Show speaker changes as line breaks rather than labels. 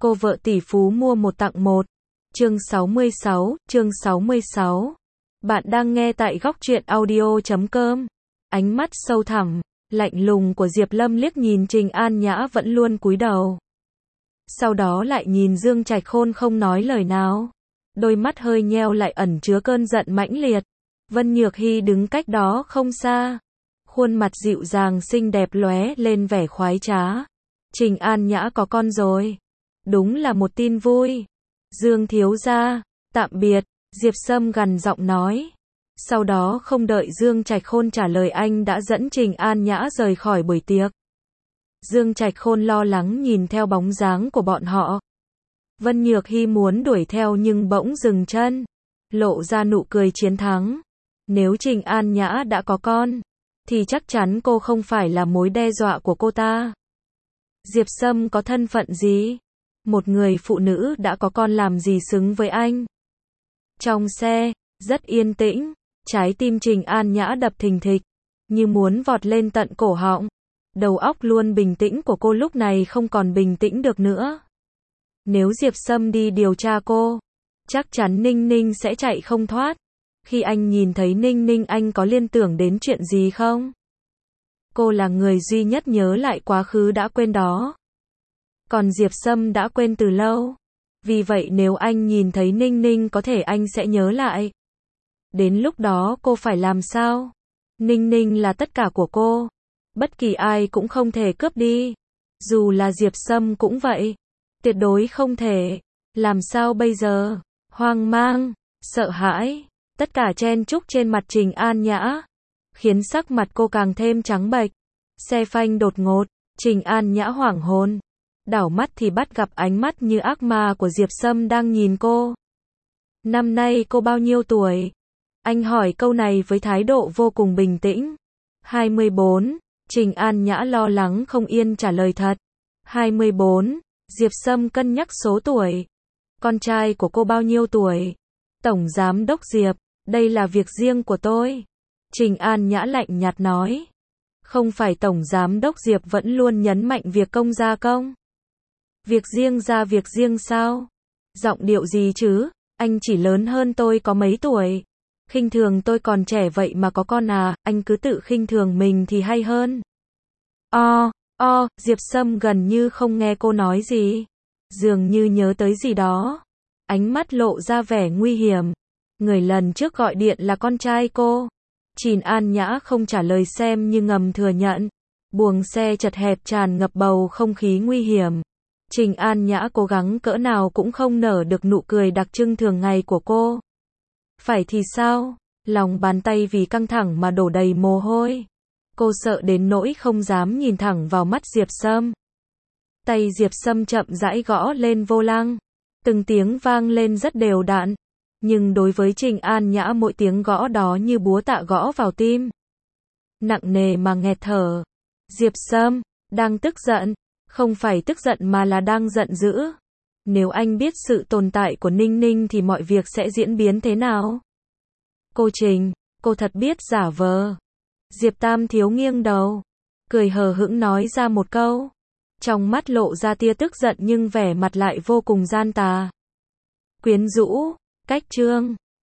Cô vợ tỷ phú mua một tặng một. Chương 66. Bạn đang nghe tại góc truyện audio.com. Ánh mắt sâu thẳm, lạnh lùng của Diệp Lâm liếc nhìn Trình An Nhã vẫn luôn cúi đầu. Sau đó lại nhìn Dương Trạch Khôn không nói lời nào. Đôi mắt hơi nheo lại ẩn chứa cơn giận mãnh liệt. Vân Nhược Hy đứng cách đó không xa. Khuôn mặt dịu dàng xinh đẹp lóe lên vẻ khoái trá. Trình An Nhã có con rồi. Đúng là một tin vui. Dương thiếu gia, tạm biệt, Diệp Sâm gằn giọng nói. Sau đó không đợi Dương Trạch Khôn trả lời anh đã dẫn Trình An Nhã rời khỏi buổi tiệc. Dương Trạch Khôn lo lắng nhìn theo bóng dáng của bọn họ. Vân Nhược Hy muốn đuổi theo nhưng bỗng dừng chân, lộ ra nụ cười chiến thắng. Nếu Trình An Nhã đã có con, thì chắc chắn cô không phải là mối đe dọa của cô ta. Diệp Sâm có thân phận gì? Một người phụ nữ đã có con làm gì xứng với anh? Trong xe, rất yên tĩnh, trái tim Trình An Nhã đập thình thịch, như muốn vọt lên tận cổ họng. Đầu óc luôn bình tĩnh của cô lúc này không còn bình tĩnh được nữa. Nếu Diệp Sâm đi điều tra cô, chắc chắn Ninh Ninh sẽ chạy không thoát. Khi anh nhìn thấy Ninh Ninh anh có liên tưởng đến chuyện gì không? Cô là người duy nhất nhớ lại quá khứ đã quên đó. Còn Diệp Sâm đã quên từ lâu. Vì vậy nếu anh nhìn thấy Ninh Ninh có thể anh sẽ nhớ lại. Đến lúc đó cô phải làm sao? Ninh Ninh là tất cả của cô. Bất kỳ ai cũng không thể cướp đi. Dù là Diệp Sâm cũng vậy. Tuyệt đối không thể. Làm sao bây giờ? Hoang mang, sợ hãi, tất cả chen chúc trên mặt Trình An Nhã, khiến sắc mặt cô càng thêm trắng bệch. Xe phanh đột ngột, Trình An Nhã hoảng hồn. Đảo mắt thì bắt gặp ánh mắt như ác ma của Diệp Sâm đang nhìn cô. Năm nay cô bao nhiêu tuổi? Anh hỏi câu này với thái độ vô cùng bình tĩnh. 24, Trình An Nhã lo lắng không yên trả lời thật. 24, Diệp Sâm cân nhắc số tuổi. Con trai của cô bao nhiêu tuổi? Tổng Giám đốc Diệp, đây là việc riêng của tôi. Trình An Nhã lạnh nhạt nói. Không phải Tổng Giám đốc Diệp vẫn luôn nhấn mạnh việc công gia công? Việc riêng ra việc riêng sao? Giọng điệu gì chứ? Anh chỉ lớn hơn tôi có mấy tuổi. Khinh thường tôi còn trẻ vậy mà có con à? Anh cứ tự khinh thường mình thì hay hơn. Diệp Sâm gần như không nghe cô nói gì. Dường như nhớ tới gì đó. Ánh mắt lộ ra vẻ nguy hiểm. Người lần trước gọi điện là con trai cô. Trình An Nhã không trả lời xem như ngầm thừa nhận. Buồng xe chật hẹp tràn ngập bầu không khí nguy hiểm. Trình An Nhã cố gắng cỡ nào cũng không nở được nụ cười đặc trưng thường ngày của cô. Phải thì sao? Lòng bàn tay vì căng thẳng mà đổ đầy mồ hôi. Cô sợ đến nỗi không dám nhìn thẳng vào mắt Diệp Sâm. Tay Diệp Sâm chậm rãi gõ lên vô lăng. Từng tiếng vang lên rất đều đặn. Nhưng đối với Trình An Nhã mỗi tiếng gõ đó như búa tạ gõ vào tim. Nặng nề mà nghẹt thở. Diệp Sâm, đang tức giận. Không phải tức giận mà là đang giận dữ. Nếu anh biết sự tồn tại của Ninh Ninh thì mọi việc sẽ diễn biến thế nào? Cô Trình, cô thật biết giả vờ. Diệp Tam Thiếu nghiêng đầu, cười hờ hững nói ra một câu. Trong mắt lộ ra tia tức giận nhưng vẻ mặt lại vô cùng gian tà. Quyến rũ, cách trương.